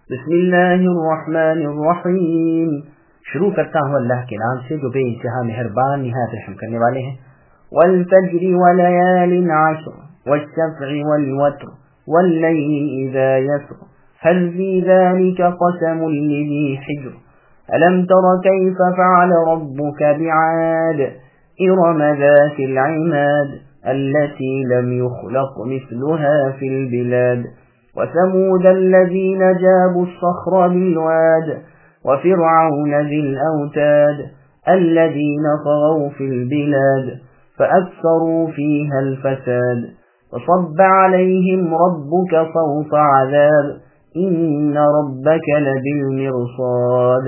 بسم اللہ الرحمن الرحیم، شروع کرتا ہوں اللہ کے نام سے جو بے انتہا مہربان نہایت رحم کرنے والے ہیں۔ والفجر وليال عشر والشفع والوتر والليل إذا يسر هل في ذلك قسم لذي حجر ألم تر كيف فعل ربك بعاد إرم ذات العماد التي لم يخلق مثلها في البلاد وثمود الذين جابوا الصخر بالواد وفرعون ذي الأوتاد الذين طغوا في البلاد فأكثروا فيها الفساد وصب عليهم ربك صوت عذاب إن ربك لبالمرصاد۔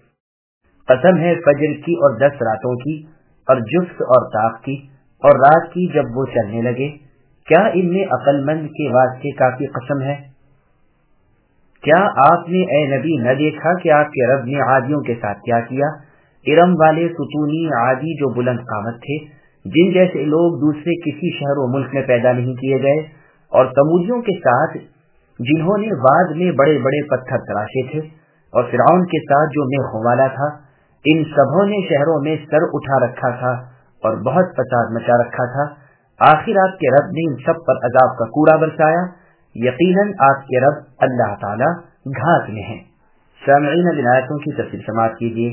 قسم ہے فجر کی اور 10 راتوں کی اور جفت اور طاق کی اور رات کی جب وہ چلنے لگے، کیا ان میں عقل مند کے واسطے کافی قسم ہے؟ کیا آپ نے اے نبی نہ دیکھا کہ آپ کے رب نے عادیوں کے ساتھ کیا کیا؟ ارم والے ستونی عادی جو بلند قامت تھے، جن جیسے لوگ دوسرے کسی شہر و ملک میں پیدا نہیں کیے گئے، اور تمودیوں کے ساتھ جنہوں نے واد میں بڑے بڑے پتھر تراشے تھے، اور فرعون کے ساتھ جو میخوں والا تھا۔ ان سبوں نے شہروں میں سر اٹھا رکھا تھا اور بہت فساد مچا رکھا تھا۔ آخر آپ کے رب نے ان سب پر عذاب کا کوڑا برسایا۔ یقیناً آپ کے رب اللہ تعالی گھات میں ہیں۔ سامعین، اب آیتوں کی تفصیل سماعت کیجیے۔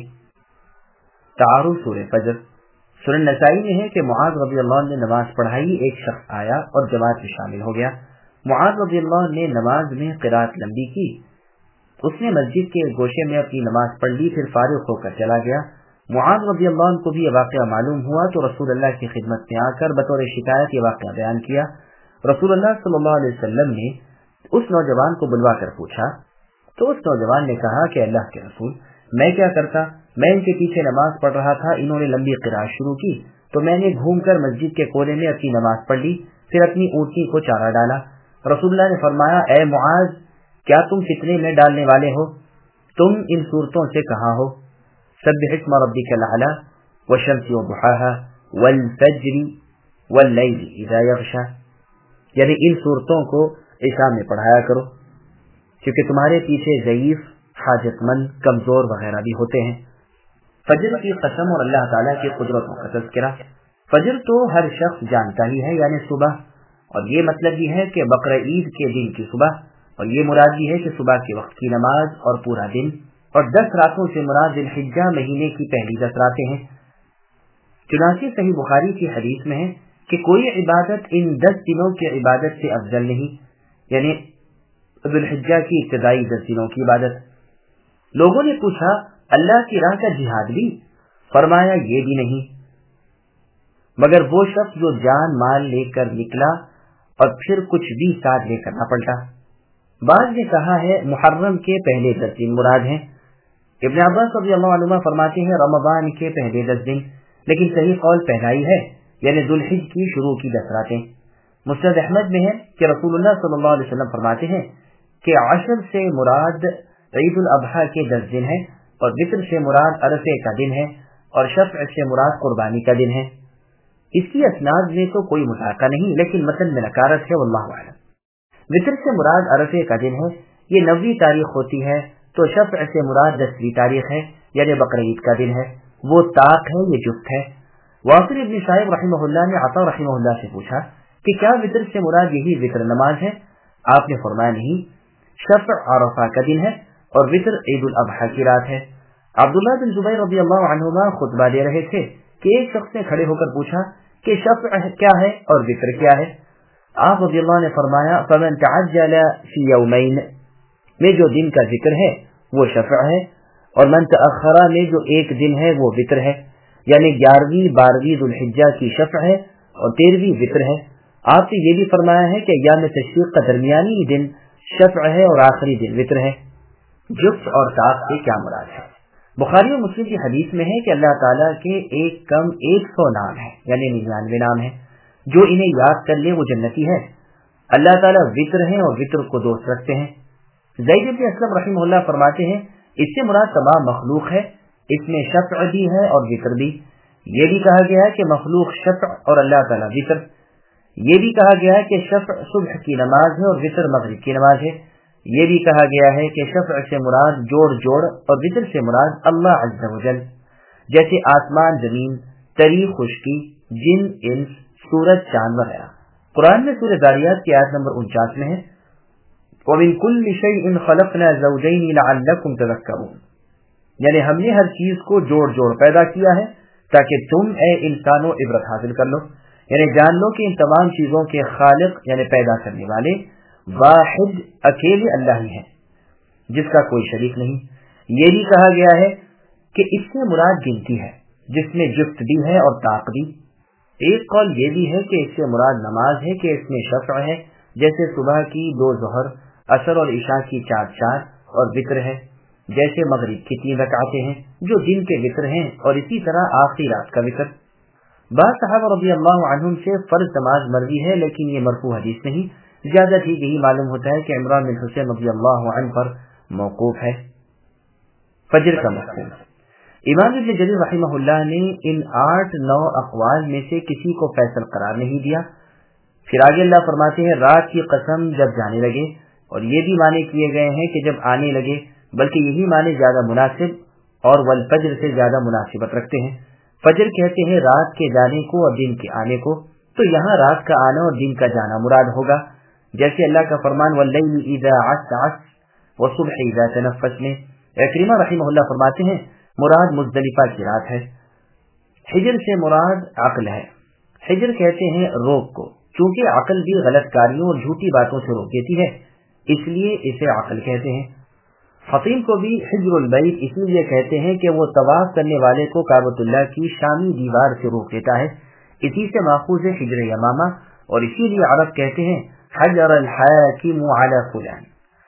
تعارف سورہ فجر۔ سنن نسائی میں ہے کہ معاذ رضی اللہ عنہ نے نماز پڑھائی، ایک شخص آیا اور جماعت میں شامل ہو گیا۔ معاذ رضی اللہ عنہ نے نماز میں قرات لمبی کی، اس نے مسجد کے گوشے میں اپنی نماز پڑھ لی، پھر فارغ ہو کر چلا گیا۔ معاذ رضی اللہ عنہ کو بھی یہ واقعہ معلوم ہوا تو رسول اللہ کی خدمت میں آ کر بطور شکایت یہ واقعہ بیان کیا۔ رسول اللہ صلی اللہ علیہ وسلم نے اس نوجوان کو بلوا کر پوچھا تو اس نوجوان نے کہا کہ اللہ کے رسول، میں کیا کرتا؟ میں ان کے پیچھے نماز پڑھ رہا تھا، انہوں نے لمبی قرات شروع کی تو میں نے گھوم کر مسجد کے کونے میں اپنی نماز پڑھ لی، پھر اپنی اونٹنی کو چارہ ڈالا۔ رسول اللہ نے فرمایا، اے معاذ، کیا تم فتنے میں ڈالنے والے ہو؟ تم ان صورتوں سے کہاں ہو؟ سبح اسم ربک الاعلی والشمس وضحاها والفجر واللیل اذا یغشی، یعنی ان صورتوں کو عشاء میں پڑھایا کرو کیونکہ تمہارے پیچھے ضعیف، حاجت مند، کمزور وغیرہ بھی ہوتے ہیں۔ فجر کی قسم اور اللہ تعالیٰ کی قدرتوں کا تذکرہ۔ فجر تو ہر شخص جانتا ہی ہے، یعنی صبح، اور یہ مطلب بھی ہے کہ بقرہ عید کے دن کی صبح، اور یہ مراد بھی ہے کہ صبح کے وقت کی نماز اور پورا دن، اور 10 راتوں سے مراد ذی الحجہ مہینے کی پہلی 10 راتیں ہیں۔ چنانچہ صحیح بخاری کی حدیث میں ہے کہ کوئی عبادت ان 10 دنوں کی عبادت سے افضل نہیں، یعنی ذی الحجہ کی ابتدائی 10 دنوں کی عبادت۔ لوگوں نے پوچھا، اللہ کی راہ کا جہاد بھی؟ فرمایا، یہ بھی نہیں، مگر وہ شخص جو جان مال لے کر نکلا اور پھر کچھ بھی ساتھ لے کر نہ پلٹا۔ بعض نے کہا ہے محرم کے پہلے 10 دن مراد ہیں۔ ابن عباس رضی اللہ عنہما فرماتے ہیں رمضان کے پہلے 10 دن، لیکن صحیح قول پہلا ہی ہے، یعنی ذی الحجہ کی شروع کی 10 راتیں۔ مسند احمد میں ہے کہ رسول اللہ صلی اللہ علیہ وسلم فرماتے ہیں کہ عشر سے مراد عید الاضحیٰ کے 10 دن ہے، اور وطر سے مراد عرفے کا دن ہے، اور شفع سے مراد قربانی کا دن ہے۔ اس کی اسناد میں تو کوئی مشاقہ نہیں، لیکن متن میں نکارت ہے، واللہ اعلم۔ وطر سے مراد عرفے کا دن ہے، یہ 90 تاریخ ہوتی ہے، تو شفع سے مراد 10ویں تاریخ ہے، یعنی بقرہ عید کا دن ہے، وہ طاق ہے، یہ جفت ہے۔ واصل ابن شائب رحمہ اللہ نے عطا رحمہ اللہ سے پوچھا کہ کیا وطر سے مراد یہی وطر نماز ہے؟ آپ نے فرمایا نہیں، شفع عرفہ کا دن ہے اور وطر عید الاضحیٰ کی رات ہے۔ عبداللہ بن زبیر رضی اللہ عنہما خطبہ دے رہے تھے کہ ایک شخص نے کھڑے ہو کر پوچھا کہ شفع کیا ہے اور وطر کیا ہے؟ آپ رضی اللہ نے فرمایا، فمن تعجل فی یومین میں جو دن کا ذکر ہے وہ شفع ہے، اور من تأخر میں جو ایک دن ہے وہ وطر ہے، یعنی 11ویں 12ویں ذی الحجہ کی شفع ہے اور 13ویں وطر ہے۔ آپ نے یہ بھی فرمایا ہے کہ ایام تشریق کا درمیانی دن شفع ہے اور آخری دن وطر ہے۔ جفت اور طاق سے کیا مراد ہے؟ بخاری و مسلم کی حدیث میں ہے کہ اللہ تعالیٰ کے ایک کم 100 نام ہیں، یعنی 99 نام ہیں، جو انہیں یاد کر لے وہ جنتی ہے۔ اللہ تعالیٰ وطر ہیں اور وطر کو دوست رکھتے ہیں۔ زید بن اسلم رحمہ اللہ فرماتے ہیں، اس سے مراد تمام مخلوق ہے، اس میں شفع بھی ہے اور وطر بھی۔ یہ بھی کہا گیا ہے کہ مخلوق شفع اور اللہ تعالیٰ وطر۔ یہ بھی کہا گیا ہے کہ شفع صبح کی نماز ہے اور وطر مغرب کی نماز ہے۔ یہ بھی کہا گیا ہے کہ شفع سے مراد جوڑ اور وتر سے مراد اللہ عز و جل، جیسے آسمان زمین، تری خشکی، جن انس، سورج چاند وغیرہ۔ قرآن میں سورہ ذاریات کی آیت نمبر 49 میں ہے وَمِن كُلِّ شَيْءٍ خَلَقْنَا زَوْجَيْنِ لَعَلَّكُمْ تَذَكَّرُونَ، یعنی ہم نے ہر چیز کو جوڑ پیدا کیا ہے تاکہ تم اے انسانوں عبرت حاصل کر لو، یعنی جان لو کہ ان تمام چیزوں کے خالق یعنی پیدا کرنے والے واحد اکیلے اللہ ہی ہیں، جس کا کوئی شریک نہیں۔ یہ بھی کہا گیا ہے کہ اس سے مراد گنتی ہے، جس میں جفت بھی ہے اور طاق بھی۔ ایک قول یہ بھی ہے کہ اس سے مراد نماز ہے کہ اس میں شفع ہے، جیسے صبح کی 2 ظہر، عصر اور عشاء کی 4 اور وتر ہے، جیسے مغرب کی 3 رکعتیں ہیں جو دن کے وتر ہیں، اور اسی طرح آخری رات کا وتر۔ بعض صحابہ رضی اللہ عنہم سے فرض نماز مروی ہے، لیکن یہ مرفوع حدیث نہیں، زیادہ ٹھیک یہی معلوم ہوتا ہے کہ عمران بن حسین رضی اللہ عنہ پر موقوف ہے۔ فجر کا مفہوم، امام ابن جریر رحمہ اللہ نے ان 8-9 اقوال میں سے کسی کو فیصل قرار نہیں دیا۔ پھر آگے اللہ فرماتے ہیں رات کی قسم جب جانے لگے، اور یہ بھی معنی کیے گئے ہیں کہ جب آنے لگے، بلکہ یہی معنی زیادہ مناسب اور والفجر سے زیادہ مناسبت رکھتے ہیں۔ فجر کہتے ہیں رات کے جانے کو اور دن کے آنے کو، تو یہاں رات کا آنا اور دن کا جانا مراد ہوگا، جیسے اللہ کا فرمان وَاللَّيْلِ إِذَا عَسْعَسَ وَالصُّبْحِ إِذَا تَنَفَّسَ میں۔ اکرمہ رحمہ اللہ فرماتے ہیں مراد مزدلفہ کی رات ہے۔ حجر سے مراد عقل ہے۔ حجر کہتے ہیں روک کو، چونکہ عقل بھی غلط کاریوں اور جھوٹی باتوں سے روک دیتی ہے، اس لیے اسے عقل کہتے ہیں۔ حتیم کو بھی حجر البیت اسی لیے کہتے ہیں کہ وہ طواف کرنے والے کو کعبۃ اللہ کی شامی دیوار سے روک دیتا ہے، اسی سے ماخوذ ہے حجر یمامہ، اور اسی لیے عرب کہتے ہیں حجر الحاکم علی فلان،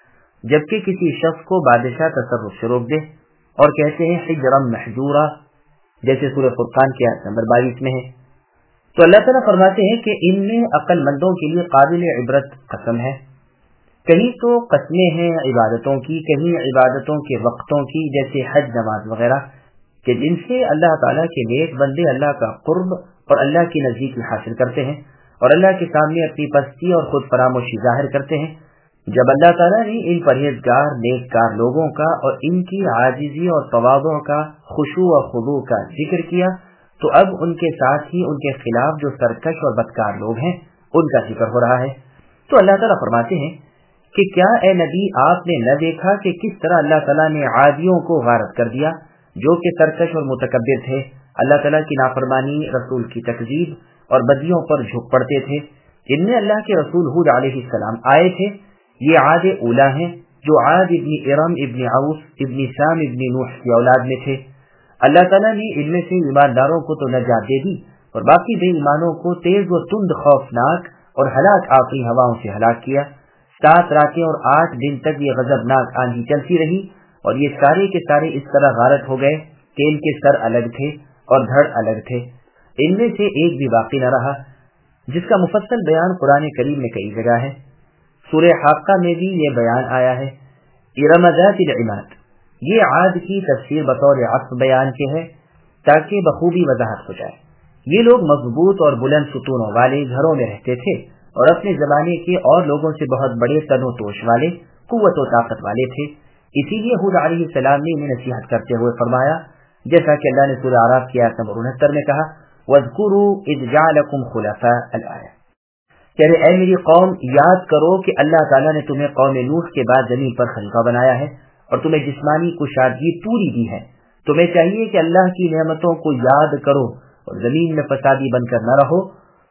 جبکہ کسی شخص کو بادشاہ تصرف سے روک دے، اور کہتے ہیں حجرا محجورا، جیسے سورہ فرقان کی آیت نمبر 22 میں ہے۔ تو اللہ تعالیٰ فرماتے ہیں کہ ان میں عقل مندوں کے لیے قابل عبرت قسم ہے۔ کہیں تو قسمیں ہیں عبادتوں کی، کہیں عبادتوں کے وقتوں کی، جیسے حج، نماز وغیرہ، کہ جن سے اللہ تعالیٰ کے نیک بندے اللہ کا قرب اور اللہ کی نزدیکی حاصل کرتے ہیں، اور اللہ کے سامنے اپنی پستی اور خود فراموشی ظاہر کرتے ہیں۔ جب اللہ تعالیٰ نے ان پرہیزگار نیککار لوگوں کا اور ان کی عاجزی اور تواضع کا، خشوع و خضوع کا ذکر کیا، تو اب ان کے ساتھ ہی ان کے خلاف جو سرکش اور بدکار لوگ ہیں ان کا ذکر ہو رہا ہے۔ تو اللہ تعالیٰ فرماتے ہیں کہ کیا اے نبی آپ نے نہ دیکھا کہ کس طرح اللہ تعالیٰ نے عادیوں کو غارت کر دیا جو کہ سرکش اور متکبر تھے، اللہ تعالیٰ کی نافرمانی، رسول کی تکذیب اور بدیوں پر جھک پڑتے تھے۔ ان میں اللہ کے رسول ہود علیہ السلام آئے تھے، یہ عاد اولا ہیں جو عاد ابن ارم ابن عوف ابن سام ابن نوح کی اولاد میں تھے۔ اللہ تعالیٰ نے ان میں سے ایمانداروں کو تو نجات دے دی، اور باقی بے ایمانوں کو تیز و تند خوفناک اور ہلاک آخری ہواؤں سے ہلاک کیا۔ 7 راتیں اور 8 دن تک یہ غضبناک آندھی چلتی رہی، اور یہ سارے کے سارے اس طرح غارت ہو گئے کہ ان کے سر الگ تھے اور دھڑ الگ تھے، ان میں سے ایک بھی باقی نہ رہا، جس کا مفصل بیان قرآن کریم میں کئی جگہ ہے۔ سورہ حاقہ میں بھی یہ بیان آیا ہے۔ ارم ذات العماد، یہ عاد کی تفسیر بطور عطف بیان کے ہے تاکہ بخوبی وضاحت ہو جائے۔ یہ لوگ مضبوط اور بلند ستونوں والے گھروں میں رہتے تھے، اور اپنے زمانے کے اور لوگوں سے بہت بڑے تن و توش والے، قوت و طاقت والے تھے۔ اسی لیے ہود علیہ السلام نے انہیں نصیحت کرتے ہوئے فرمایا، جیسا کہ اللہ نے سورہ اعراف کی آیت نمبر 69 میں کہا وَاذْكُرُوا إِذْ جَعَلَكُمْ خُلَفَاءَ الْآیَةِ، یعنی اے میری قوم یاد کرو کہ اللہ تعالیٰ نے تمہیں قوم نوح کے بعد زمین پر خلیفہ بنایا ہے اور تمہیں جسمانی کشادگی پوری دی ہے۔ تمہیں چاہیے کہ اللہ کی نعمتوں کو یاد کرو اور زمین میں فسادی بن کر نہ رہو۔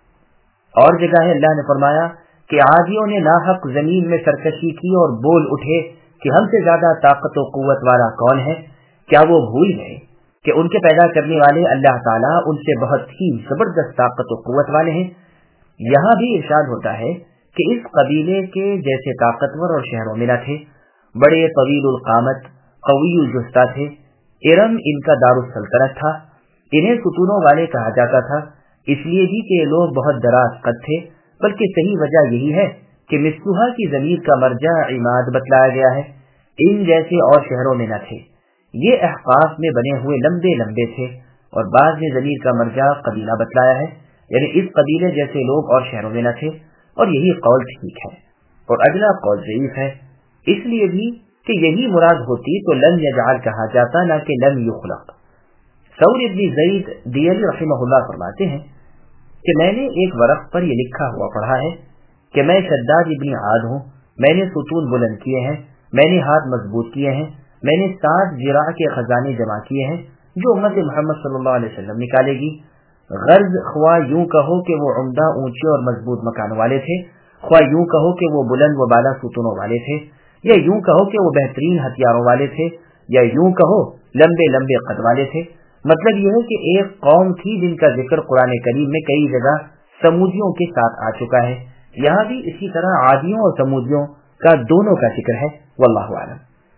اور جگہ ہے اللہ نے فرمایا کہ عادیوں نے ناحق زمین میں سرکشی کی اور بول اٹھے کہ ہم سے زیادہ طاقت و قوت والا کون ہے؟ کیا وہ بھول گئے کہ ان کے پیدا کرنے والے اللہ تعالیٰ ان سے بہت ہی زبردست طاقت و قوت والے ہیں؟ یہاں بھی ارشاد ہوتا ہے کہ اس قبیلے کے جیسے طاقتور اور شہروں میں نہ تھے، بڑے طویل القامت، قوی الجثہ تھے۔ ارم ان کا دارالسلطنت تھا، انہیں ستونوں والے کہا جاتا تھا، اس لیے بھی کہ یہ لوگ بہت دراز قد تھے، بلکہ صحیح وجہ یہی ہے کہ مصلوحہ کی ضمیر کا مرجع عماد بتلایا گیا ہے، ان جیسے اور شہروں میں نہ تھے۔ یہ احقاف میں بنے ہوئے لمبے لمبے تھے، اور بعض نے ضمیر کا مرجع قبیلہ بتلایا ہے، یعنی اس قبیلے جیسے لوگ اور شہروں میں نہ تھے، اور یہی قول ٹھیک ہے، اور اگلا قول ضعیف ہے۔ इसलिए भी कि यही मुराद होती तो लम यजअल कहा जाता, ना कि लम युखलक। सऊर इब्न ज़ैद दियली रहमहुल्लाह फरमाते हैं कि मैंने एक वरक़ पर यह लिखा हुआ पढ़ा है कि मैं शद्दाद इब्न आद हूँ, मैंने सुतून बुलंद किए हैं, मैंने हाथ मजबूत किए हैं, मैंने 7 जिरा के खजाने जमा किए हैं जो उम्मत मोहम्मद सल्लल्लाहु अलैहि वसल्लम निकालेगी। गर्ज ख्वा यूं कहो कि वो उम्दा ऊंचे और मजबूत मकानों वाले थे, ख्वा यूं कहो कि वो बुलंद व बाला सुतूनों वाले थे, या यूं कहो कि वो बेहतरीन हथियारों वाले थे, या यूं कहो लंबे लंबे कद वाले थे। मतलब यह है कि एक कौम थी जिनका जिक्र कुरान करीम में कई जगह समूदियों के साथ आ चुका है। यहाँ भी इसी तरह आदियों और समूदियों का दोनों का जिक्र है। वल्लाहु आलम।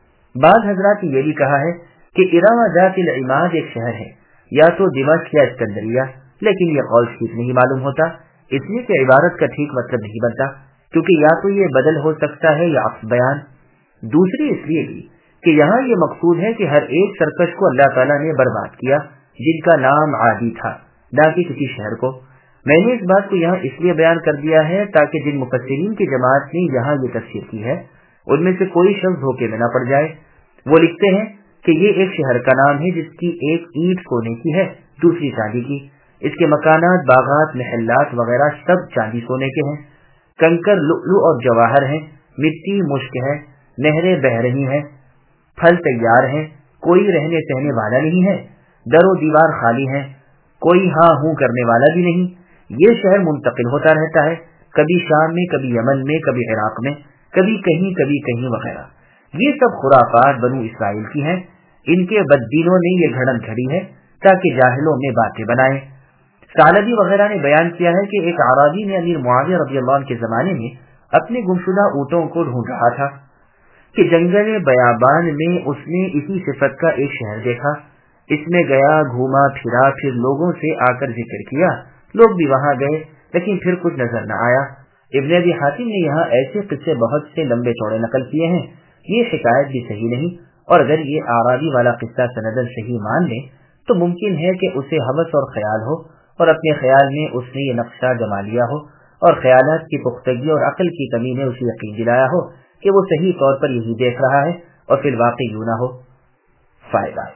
बाद हजरात ये भी कहा है कि इरावा जातिल इमाद एक शहर है, या तो दिमाश्क या इस्कंदरिया, लेकिन यह कौल ठीक नहीं मालूम होता, इसलिए कि इबारत का ठीक मतलब नहीं बनता, क्योंकि या तो ये बदल हो सकता है या अक्स बयान। दूसरी इसलिए भी कि यहाँ ये मकसूद है कि हर एक सरकश को अल्लाह ताला ने बर्बाद किया जिनका नाम आदि था, ना कि किसी शहर को। मैंने इस बात को यहाँ इसलिए बयान कर दिया है ताकि जिन मुफस्सिरीन की जमात ने यहाँ ये तफसीर की है उनमें से कोई शख्स धोखे में न पड़ जाए। वो लिखते हैं कि ये एक शहर का नाम है जिसकी एक ईंट सोने की है, दूसरी चांदी की, इसके मकानात, बागात, महल्लात वगैरह सब चांदी सोने के हैं, कंकर लुअलु और जवाहर हैं, मिट्टी मुश्क है, नहरें बह रही हैं, फल तैयार हैं, कोई रहने सहने वाला नहीं है, दरो दीवार खाली है, कोई हाँ हूँ करने वाला भी नहीं। ये शहर मुंतकिल होता रहता है, कभी शाम में, कभी यमन में, कभी इराक में, कभी कहीं वगैरह। ये सब खुराफात बनु इसराइल की हैं। इनके बद्दीनों ने ये घड़न घड़ी है ताकि जाहिलों में बातें बनाएं। सालबी वगैरह ने बयान किया है कि एक आराबी ने अमीर मुआविया रज़ियल्लाहु अन्हु के जमाने में अपने गुमशुदा ऊँटों को ढूंढ रहा था कि जंगल बयाबान में उसने इसी सिफत का एक शहर देखा। इसमें गया, घूमा फिरा, फिर लोगों से आकर जिक्र किया, लोग भी वहां गए, लेकिन फिर कुछ नजर न आया। इब्न अबी हातिम ने यहाँ ऐसे किस्से बहुत से लंबे चौड़े नकल किए हैं। ये शिकायत भी सही नहीं, और अगर ये आराबी वाला किस्सा सनदन सही मान ले तो मुमकिन है कि उसे हवस और ख्याल हो, और अपने ख्याल में उसने ये नक्शा जमा लिया हो, और ख्यालात की पुख्तगी और अक्ल की कमी ने उसे यकीन दिलाया हो कि वो सही तौर पर यही देख रहा है, और फिर वाकई यूं न हो। फायदा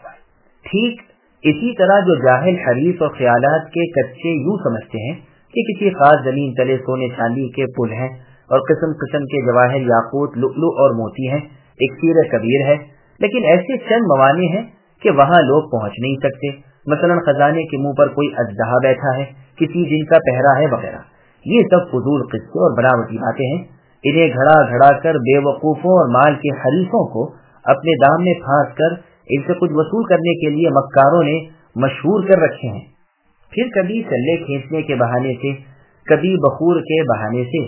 ठीक इसी तरह जो जाहिल हरीफ और ख्यालात के कच्चे यूं समझते हैं कि किसी खास जमीन तले सोने चांदी के पुल हैं और किस्म किस्म के जवाहर, याकूत, लुअलु और मोती हैं, एक सीर कबीर है, लेकिन ऐसे चंद मवाने हैं कि वहां लोग पहुंच नहीं सकते। मसलन खजाने के मुंह पर कोई अजदहा बैठा है, किसी जिनका पहरा है वगैरह। ये सब फजूल किस्से और बनावटी बातें हैं। इन्हें घड़ा घड़ा कर बेवकूफों और माल के हरीफों को अपने दाम में फांस कर इनसे कुछ वसूल करने के लिए मक्कारों ने मशहूर कर रखे हैं। फिर कभी सल्ले खींचने के बहाने से, कभी बखूर के बहाने से,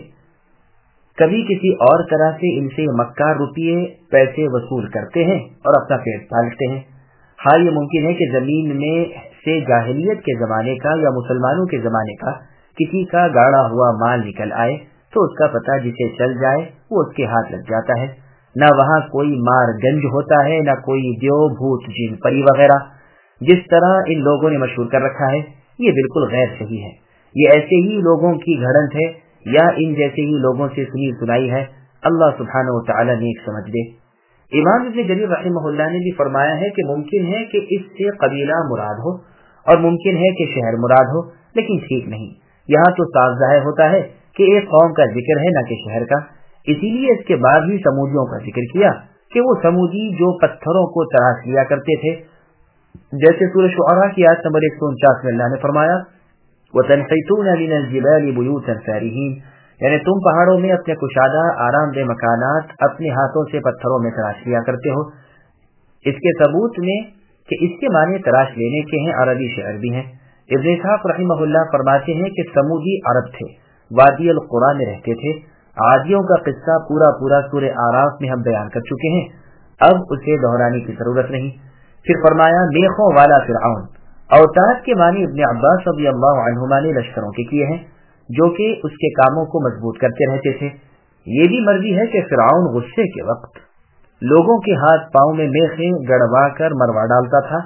कभी किसी और तरह से इनसे मक्कार रुपये पैसे वसूल करते हैं और अपना पेट पालते हैं। हाँ, ये मुमकिन है कि जमीन में से जाहिलियत के जमाने का या मुसलमानों के जमाने का किसी का गाड़ा हुआ माल निकल आए तो उसका पता जिसे चल जाए वो उसके हाथ लग जाता है। न वहाँ कोई मार गंज होता है, न कोई देव भूत जिन परी वगैरह। जिस तरह इन लोगों ने मशहूर कर रखा है ये बिल्कुल गैर सही है। ये ऐसे ही लोगों की घड़ंत है या इन जैसे ही लोगों से सुनी सुनाई है। अल्लाह सुब्हानहु व तआला नेक समझ दे। इमाम इब्न जरीर रहमहुल्लाह ने भी फरमाया है कि मुमकिन है कि इससे कबीला मुराद हो और मुमकिन है कि शहर मुराद हो, लेकिन ठीक नहीं। यहाँ तो साफ जाहिर होता है कि एक कौम का जिक्र है न कि शहर का। इसीलिए इसके बाद ही समूदियों का जिक्र किया कि वो समूदी जो पत्थरों को तराश लिया करते थे, जैसे सूरह शुअरा की आयत नंबर 149 में अल्लाह ने फरमाया वतनहितून मिनल जिबाली बुयूतन फारिहीन, यानी तुम पहाड़ों में अपने कुशादा आरामदेह मकानात अपने हाथों से पत्थरों में तराश लिया करते हो। इसके सबूत में कि इसके माने तराश लेने के हैं अरबी शहर भी हैं। इब्न इसहाक रहमहुल्लाह फरमाते हैं कि समूदी अरब थे, वादी अल कुरा में रहते थे। आदियों का किस्सा पूरा सूरह आराफ में हम बयान कर चुके हैं, अब उसे दोहराने की जरूरत नहीं। फिर फरमाया मेखों वाला फिरऔन। औताद के मानी इब्न अब्बास रज़ियल्लाहु अन्हुमा ने लश्करों के किए हैं जो कि उसके कामों को मजबूत करते रहते थे। ये भी मर्जी है कि फिरऔन गुस्से के वक्त लोगों के हाथ पांव में मेखें गड़वा कर मरवा डालता था,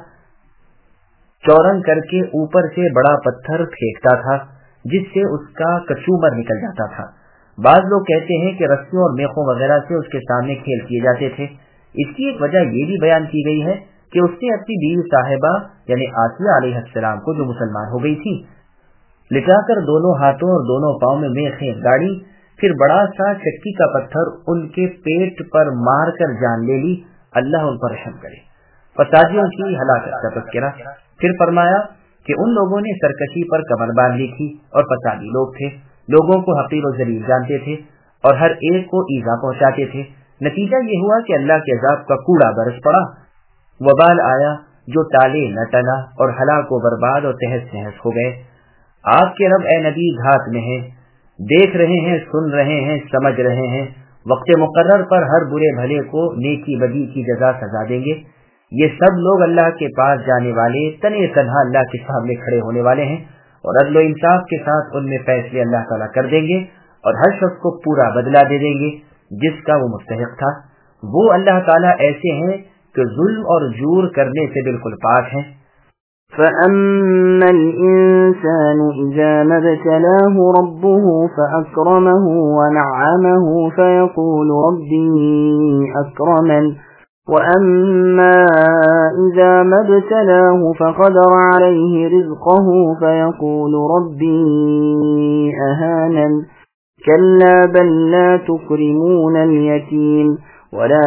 चौरंग करके ऊपर से बड़ा पत्थर फेंकता था जिससे उसका कचूमर निकल जाता था। بعض لوگ کہتے ہیں کہ رسیوں اور میخوں وغیرہ سے اس کے سامنے کھیل کیے جاتے تھے۔ اس کی ایک وجہ یہ بھی بیان کی گئی ہے کہ اس نے اپنی بیوی صاحبہ یعنی آسیہ علیہ السلام کو، جو مسلمان ہو گئی تھی، لٹا کر دونوں ہاتھوں اور دونوں پاؤں میں میخیں گاڑی، پھر بڑا سا چکی کا پتھر ان کے پیٹ پر مار کر جان لے لی۔ اللہ ان پر رحم کرے۔ فسادیوں کی ہلاکت کا تذکرہ، پھر فرمایا کہ ان لوگوں نے سرکشی پر کمر باندھ لی تھی اور فسادی لوگ تھے، لوگوں کو حقیر و ذلیل جانتے تھے اور ہر ایک کو ایذا پہنچاتے تھے۔ نتیجہ یہ ہوا کہ اللہ کے عذاب کا کوڑا برس پڑا، وبال آیا جو ٹالے نہ ٹلا، اور ہلاک و برباد اور تہس نہس ہو گئے۔ آپ کے رب اے نبی گھات میں ہیں، دیکھ رہے ہیں، سن رہے ہیں، سمجھ رہے ہیں۔ وقت مقرر پر ہر برے بھلے کو نیکی بدی کی جزا سزا دیں گے۔ یہ سب لوگ اللہ کے پاس جانے والے، تنے تنہا اللہ کے سامنے کھڑے ہونے والے ہیں، اور عدل و انصاف کے ساتھ ان میں فیصلے اللہ تعالیٰ کر دیں گے، اور ہر شخص کو پورا بدلہ دے دیں گے جس کا وہ مستحق تھا۔ وہ اللہ تعالیٰ ایسے ہیں کہ ظلم اور جور کرنے سے بالکل پاک ہیں۔ فَأَمَّا الْإِنسَانُ إِذَا مَا ابْتَلَاهُ رَبُّهُ فَأَكْرَمَهُ وَنَعَّمَهُ فَيَقُولُ رَبِّي أَكْرَمَنِ وَأَمَّا إِذَا مَا ابْتَلَاهُ فَقَدَرَ عَلَيْهِ رِزْقَهُ فَيَقُولُ رَبِّي أَهَانَنِ كَلَّا بَل لَّا تُكْرِمُونَ الْيَتِيمَ وَلَا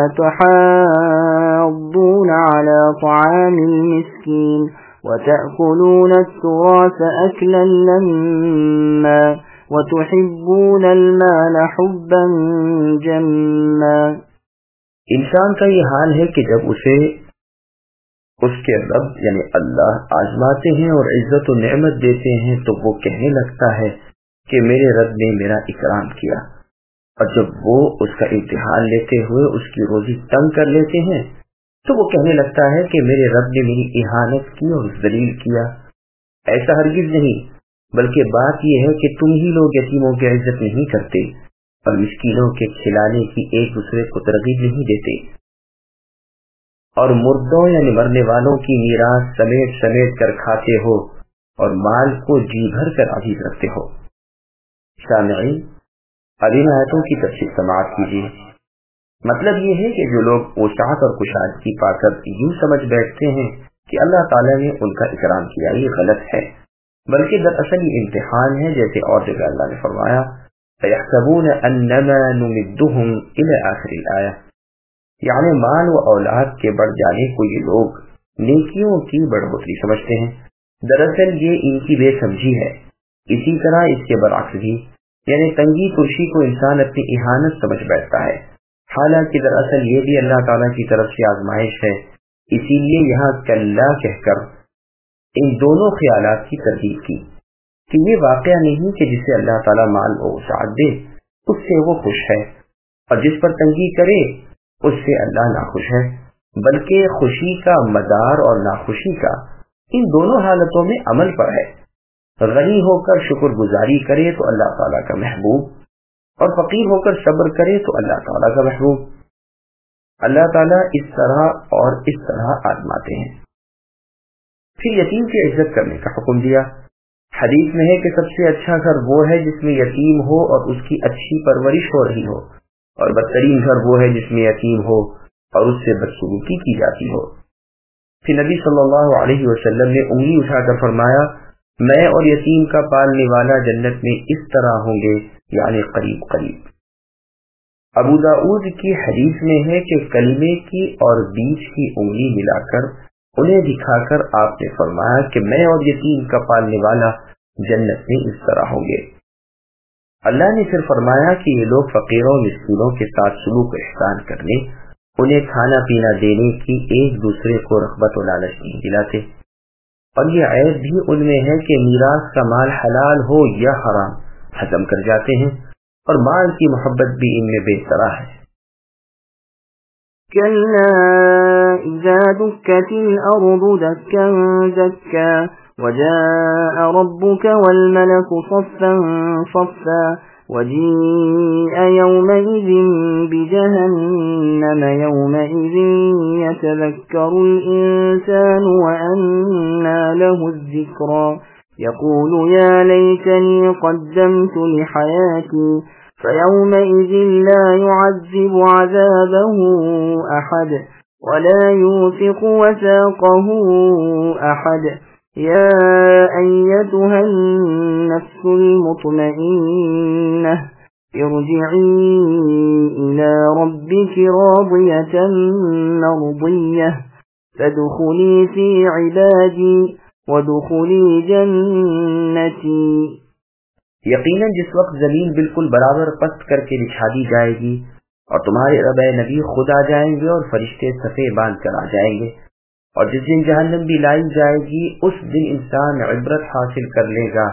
تَحَاضُّونَ عَلَى طَعَامِ الْمِسْكِينِ وَتَأْكُلُونَ التُّرَاثَ أَكْلًا لَمًّا وَتُحِبُّونَ الْمَالَ حُبًّا جَمًّا۔ انسان کا یہ حال ہے کہ جب اسے اس کے رب یعنی اللہ آزماتے ہیں اور عزت و نعمت دیتے ہیں تو وہ کہنے لگتا ہے کہ میرے رب نے میرا اکرام کیا، اور جب وہ اس کا امتحان لیتے ہوئے اس کی روزی تنگ کر لیتے ہیں تو وہ کہنے لگتا ہے کہ میرے رب نے میری اہانت کی اور ذلیل کیا۔ ایسا ہرگز نہیں، بلکہ بات یہ ہے کہ تم ہی لوگ یتیموں کی عزت نہیں کرتے اور مسکینوں کے کھلانے کی ایک دوسرے کو ترغیب نہیں دیتے، اور مردوں یعنی مرنے والوں کی میراث سمیٹ سمیٹ کر کھاتے ہو اور مال کو جی بھر کر عزیز رکھتے ہو۔ سامعین، اب ان آیتوں کی تفصیل سماعت کیجیے۔ مطلب یہ ہے کہ جو لوگ وسعت اور کشادگی پا کر یوں سمجھ بیٹھتے ہیں کہ اللہ تعالیٰ نے ان کا اکرام کیا، یہ غلط ہے، بلکہ دراصل یہ امتحان ہے، جیسے اور جگہ اللہ نے فرمایا فَيَحْسَبُونَ أَنَّمَا نُمِدُّهُمْ إِلَى آخِرِ الْآيَةِ، یعنی مال و اولاد کے بڑھ جانے کو یہ لوگ نیکیوں کی بڑھوتری سمجھتے ہیں، دراصل یہ ان کی بے سمجھی ہے۔ اسی طرح اس کے برعکس بھی، یعنی تنگی ترشی کو انسان اپنی اہانت سمجھ بیٹھتا ہے، حالانکہ دراصل یہ بھی اللہ تعالیٰ کی طرف سے آزمائش ہے۔ اسی لیے یہاں کلا کہہ کر ان دونوں خیالات کی تردید کی کہ یہ واقعہ نہیں کہ جسے اللہ تعالیٰ مال و وسعت دے اس سے وہ خوش ہے، اور جس پر تنگی کرے اس سے اللہ ناخوش ہے، بلکہ خوشی کا مدار اور ناخوشی کا ان دونوں حالتوں میں عمل پر ہے۔ غنی ہو کر شکر گزاری کرے تو اللہ تعالیٰ کا محبوب، اور فقیر ہو کر صبر کرے تو اللہ تعالیٰ کا محبوب۔ اللہ تعالیٰ اس طرح اور اس طرح آزماتے ہیں۔ پھر یتیم کی عزت کرنے کا حکم دیا۔ حدیث میں ہے کہ سب سے اچھا گھر وہ ہے جس میں یتیم ہو اور اس کی اچھی پرورش ہو رہی ہو، اور بدترین گھر وہ ہے جس میں یتیم ہو اور اس سے بدسلوکی کی جاتی ہو۔ پھر نبی صلی اللہ علیہ وسلم نے انگلی اٹھا کر فرمایا، میں اور یتیم کا پالنے والا جنت میں اس طرح ہوں گے، یعنی قریب قریب۔ ابو داؤد کی حدیث میں ہے کہ کلمے کی اور بیچ کی انگلی ملا کر انہیں دکھا کر آپ نے فرمایا کہ میں اور یتیم کا پالنے والا جنت میں اس طرح ہوں گے۔ اللہ نے پھر فرمایا کہ یہ لوگ فقیروں مسکینوں کے ساتھ سلوک و احسان کرنے، انہیں کھانا پینا دینے کی ایک دوسرے کو رغبت و لالچ نہیں دلاتے، اور یہ عیب بھی ان میں ہے کہ میراث کا مال حلال ہو یا حرام ہضم کر جاتے ہیں، اور مال کی محبت بھی ان میں بے طرح ہے۔ كلا إذا دكت الأرض دكا دكا وجاء ربك والملك صفا صفا وجيء يومئذ بجهنم يومئذ يتذكر الإنسان وأنى له الذكرى يقول يا ليتني قدمت لحياتي فيومئذ لا يعذب عذابه أحد ولا يوثق وثاقه أحد. يا أيتها النفس المطمئنة ارجعي إلى ربك راضية مرضية فادخلي في عبادي وادخلي جنتي. یقیناً جس وقت زمین بالکل برابر پست کر کے بچھا دی جائے گی اور تمہارے رب اے نبی خود آ جائیں گے اور فرشتے صفے باندھ کر آ جائیں گے، اور جس دن جہنم بھی لائی جائے گی اس دن انسان عبرت حاصل کر لے گا،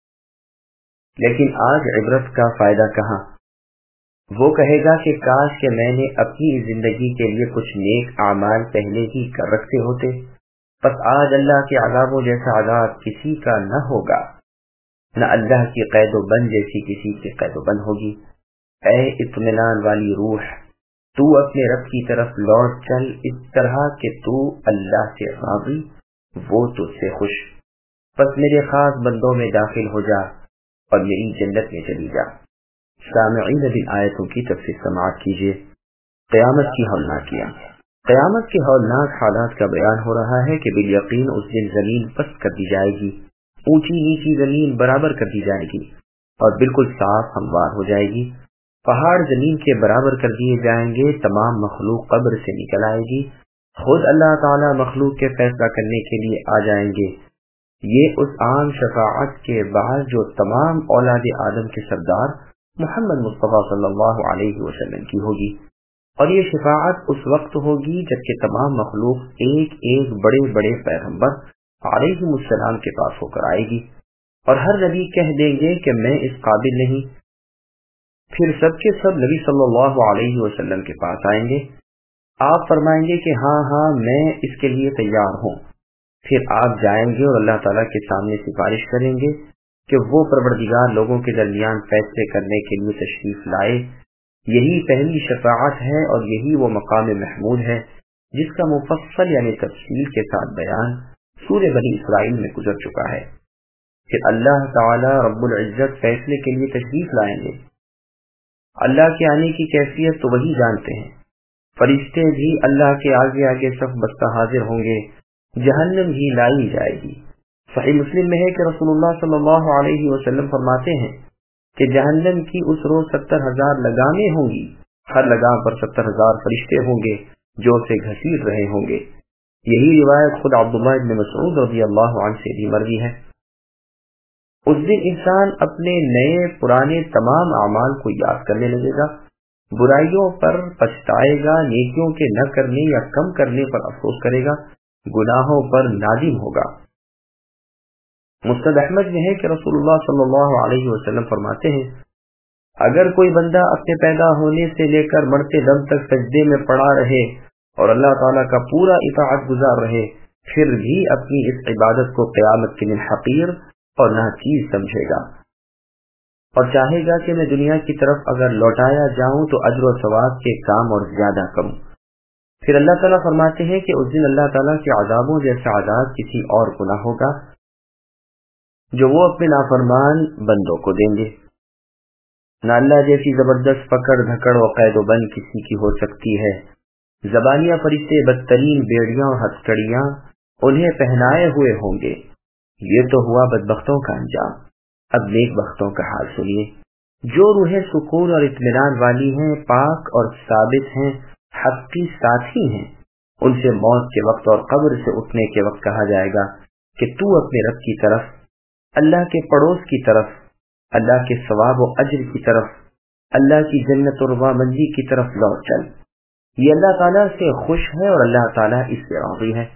لیکن آج عبرت کا فائدہ کہاں؟ وہ کہے گا کہ کاش کہ میں نے اپنی زندگی کے لیے کچھ نیک اعمال پہلے ہی کر رکھتے ہوتے، پس آج اللہ کے عذابوں جیسا عذاب کسی کا نہ ہوگا، نہ اللہ کی قید و بند جیسی کسی کی قید و بند ہوگی۔ اے اطمینان والی روح، تو اپنے رب کی طرف لوٹ چل اس طرح کہ تو اللہ سے راضی، وہ تجھ سے خوش، پس میرے خاص بندوں میں داخل ہو جا اور میری جنت میں چلی جا۔ سامعین اب ان آیتوں کی تفسیر سماعت کیجیے۔ قیامت کی ہولناکیاں۔ قیامت کے ہولناک حالات کا بیان ہو رہا ہے کہ بالیقین اس دن زمین پست کر دی جائے گی، اونچی نیچی زمین برابر کر دی جائے گی اور بالکل صاف ہموار ہو جائے گی، پہاڑ زمین کے برابر کر دیے جائیں گے، تمام مخلوق قبر سے نکل آئے گی، خود اللہ تعالی مخلوق کے فیصلہ کرنے کے لیے آ جائیں گے۔ یہ اس عام شفاعت کے بعد جو تمام اولاد آدم کے سردار محمد مصطفیٰ صلی اللہ علیہ وسلم کی ہوگی، اور یہ شفاعت اس وقت ہوگی جبکہ تمام مخلوق ایک ایک بڑے بڑے پیغمبر علیہ السلام کے پاس ہو کر آئے گی، اور ہر نبی کہہ دیں گے کہ میں اس قابل نہیں، پھر سب کے سب نبی صلی اللہ علیہ وسلم کے پاس آئیں گے، آپ فرمائیں گے کہ ہاں ہاں میں اس کے لیے تیار ہوں، پھر آپ جائیں گے اور اللہ تعالیٰ کے سامنے سفارش کریں گے کہ وہ پروردگار لوگوں کے درمیان فیصلے کرنے کے لیے تشریف لائے۔ یہی پہلی شفاعت ہے اور یہی وہ مقام محمود ہے جس کا مفصل یعنی تفصیل کے ساتھ بیان سورہ بنی اسرائیل میں گزر چکا ہے۔ پھر اللہ تعالی رب العزت فیصلے کے لیے تشریف لائیں گے۔ اللہ کے آنے کی کیفیت تو وہی جانتے ہیں، فرشتے بھی اللہ کے آگے آگے صف بستہ حاضر ہوں گے، جہنم ہی لائی جائے گی۔ صحیح مسلم میں ہے کہ رسول اللہ صلی اللہ علیہ وسلم فرماتے ہیں کہ جہنم کی اس روز 70,000 لگامیں ہوں گی، ہر لگام پر 70,000 فرشتے ہوں گے جو اسے گھسیٹ رہے ہوں گے۔ یہی روایت خود عبداللہ ابن مسعود رضی اللہ عنہ سے بھی مروی ہے۔ اس دن انسان اپنے نئے پرانے تمام اعمال کو یاد کرنے لگے گا، برائیوں پر پچھتائے گا، نیکیوں کے نہ کرنے یا کم کرنے پر افسوس کرے گا، گناہوں پر نادم ہوگا۔ مسند احمد میں ہے کہ رسول اللہ صلی اللہ علیہ وسلم فرماتے ہیں، اگر کوئی بندہ اپنے پیدا ہونے سے لے کر مرتے دم تک سجدے میں پڑا رہے اور اللہ تعالیٰ کا پورا اطاعت گزار رہے، پھر بھی اپنی اس عبادت کو قیامت کے دن حقیر اور ناچیز سمجھے گا اور چاہے گا کہ میں دنیا کی طرف اگر لوٹایا جاؤں تو اجر و ثواب کے کام اور زیادہ کروں۔ پھر اللہ تعالیٰ فرماتے ہیں کہ اس دن اللہ تعالیٰ کے عذابوں جیسا عذاب کسی اور کو نہ ہوگا جو وہ اپنے نافرمان بندوں کو دیں گے، نہ اللہ جیسی زبردست پکڑ دھکڑ و قید و بند کسی کی ہو سکتی ہے۔ زبانیہ فرشتے بدترین بیڑیاں اور ہتھکڑیاں انہیں پہنائے ہوئے ہوں گے۔ یہ تو ہوا بدبختوں کا انجام، اب نیک بختوں کا حال سنیے۔ جو روحیں سکون اور اطمینان والی ہیں، پاک اور ثابت ہیں، حق کی ساتھی ہیں، ان سے موت کے وقت اور قبر سے اٹھنے کے وقت کہا جائے گا کہ تو اپنے رب کی طرف، اللہ کے پڑوس کی طرف، اللہ کے ثواب و اجر کی طرف، اللہ کی جنت اور رضامندی کی طرف لوٹ چل۔ یہ اللہ تعالیٰ سے خوش ہے اور اللہ تعالیٰ اس سے راضی ہے،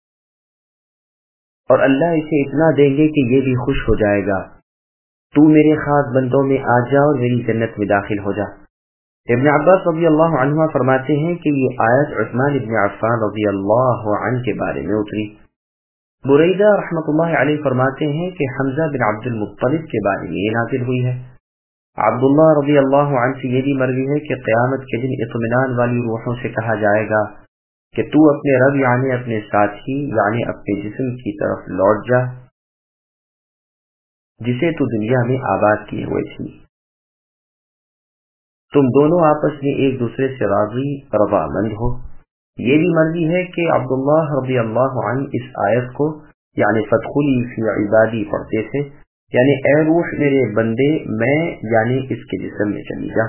اور اللہ اسے اتنا دیں گے کہ یہ بھی خوش ہو جائے گا۔ تو میرے خاص بندوں میں آ جا اور میری جنت میں داخل ہو جا۔ ابن عباس رضی اللہ عنہ فرماتے ہیں کہ یہ آیت عثمان ابن عفان رضی اللہ عنہ کے بارے میں اتری۔ بریدہ رحمۃ اللہ علیہ فرماتے ہیں کہ حمزہ بن عبد المطلب کے بارے میں یہ نازل ہوئی ہے۔ عبداللہ رضی اللہ عنہ سے یہ بھی مروی ہے کہ قیامت کے دن اطمینان والی روحوں سے کہا جائے گا کہ تو اپنے رب یعنی اپنے ساتھی یعنی اپنے جسم کی طرف لوٹ جا جسے تو دنیا میں آباد کیے ہوئے تھی۔ تم دونوں آپس میں ایک دوسرے سے راضی رضامند ہو۔ یہ بھی مرضی ہے کہ عبداللہ رضی اللہ عنہ اس آیت کو یعنی فادخلی فی عبادی پڑھتے تھے، یعنی اے روح میرے بندے میں یعنی اس کے جسم میں چلی جا۔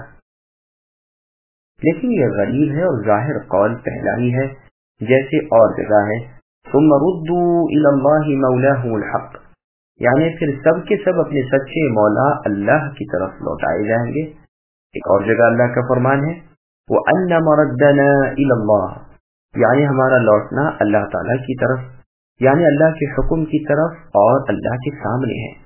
لیکن یہ غریب ہے اور ظاہر قول پہلا ہی ہے، جیسے اور جگہ ہے ثم ردوا الی اللہ مولاہم الحق، یعنی پھر سب کے سب اپنے سچے مولا اللہ کی طرف لوٹائے جائیں گے۔ ایک اور جگہ اللہ کا فرمان ہے وَأَنَّ مَرَدَّنَا إِلَى اللَّهِ، یعنی ہمارا لوٹنا اللہ تعالیٰ کی طرف، یعنی اللہ کے حکم کی طرف اور اللہ کے سامنے ہے۔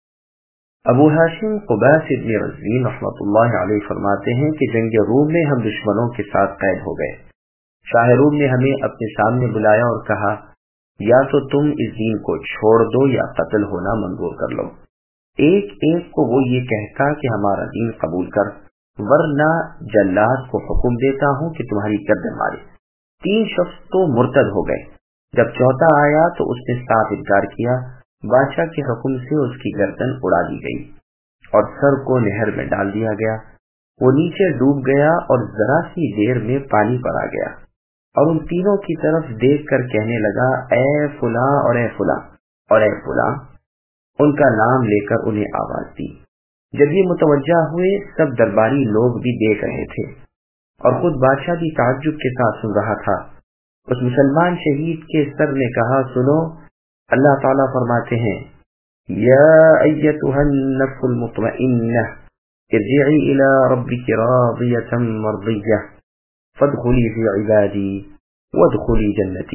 ابو ہاشم قبیس ابن رزین رحمۃ اللہ علیہ فرماتے ہیں کہ جنگ روم میں ہم دشمنوں کے ساتھ قید ہو گئے۔ شاہ روم نے ہمیں اپنے سامنے بلایا اور کہا یا تو تم اس دین کو چھوڑ دو یا قتل ہونا منظور کر لو۔ ایک ایک کو وہ یہ کہتا کہ ہمارا دین قبول کر، ورنہ جلاد کو حکم دیتا ہوں کہ تمہاری گردن مارے۔ 3 شخص تو مرتد ہو گئے۔ جب چوتھا آیا تو اس نے صاف انکار کیا۔ بادشاہ کے حکم سے اس کی گردن اڑا دی گئی اور سر کو نہر میں ڈال دیا گیا۔ وہ نیچے ڈوب گیا اور ذرا سی دیر میں پانی پر آ گیا اور ان تینوں کی طرف دیکھ کر کہنے لگا اے فلاں اور اے فلاں اور اے فلاں، ان کا نام لے کر انہیں آواز دی۔ جب یہ متوجہ ہوئے سب درباری لوگ بھی دیکھ رہے تھے اور خود بادشاہ بھی تعجب کے ساتھ سن رہا تھا۔ اس مسلمان شہید کے سر نے کہا سنو، اللہ تعالیٰ فرماتے ہیں یا ایتھا النفس المطمئنہ ارجعی الی ربک راضیۃ مرضیہ فادخلی فی عبادی وادخلی جنتی۔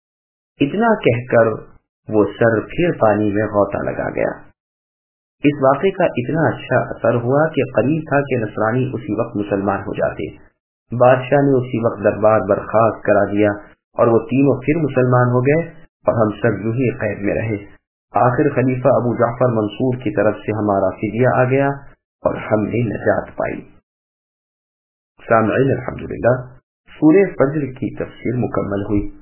اتنا کہہ کر وہ سر پھر پانی میں غوطہ لگا گیا۔ اس واقعے کا اتنا اچھا اثر ہوا کہ قریب تھا کہ نصرانی اسی وقت مسلمان ہو جاتے۔ بادشاہ نے اسی وقت دربار برخاست کرا دیا اور وہ تینوں پھر مسلمان ہو گئے اور ہم سب یوں ہی قید میں رہے۔ آخر خلیفہ ابو جعفر منصور کی طرف سے ہمارا فدیہ آ گیا اور ہم نے نجات پائی۔ سامعین الحمدللہ، سورہ فجر کی تفسیر مکمل ہوئی۔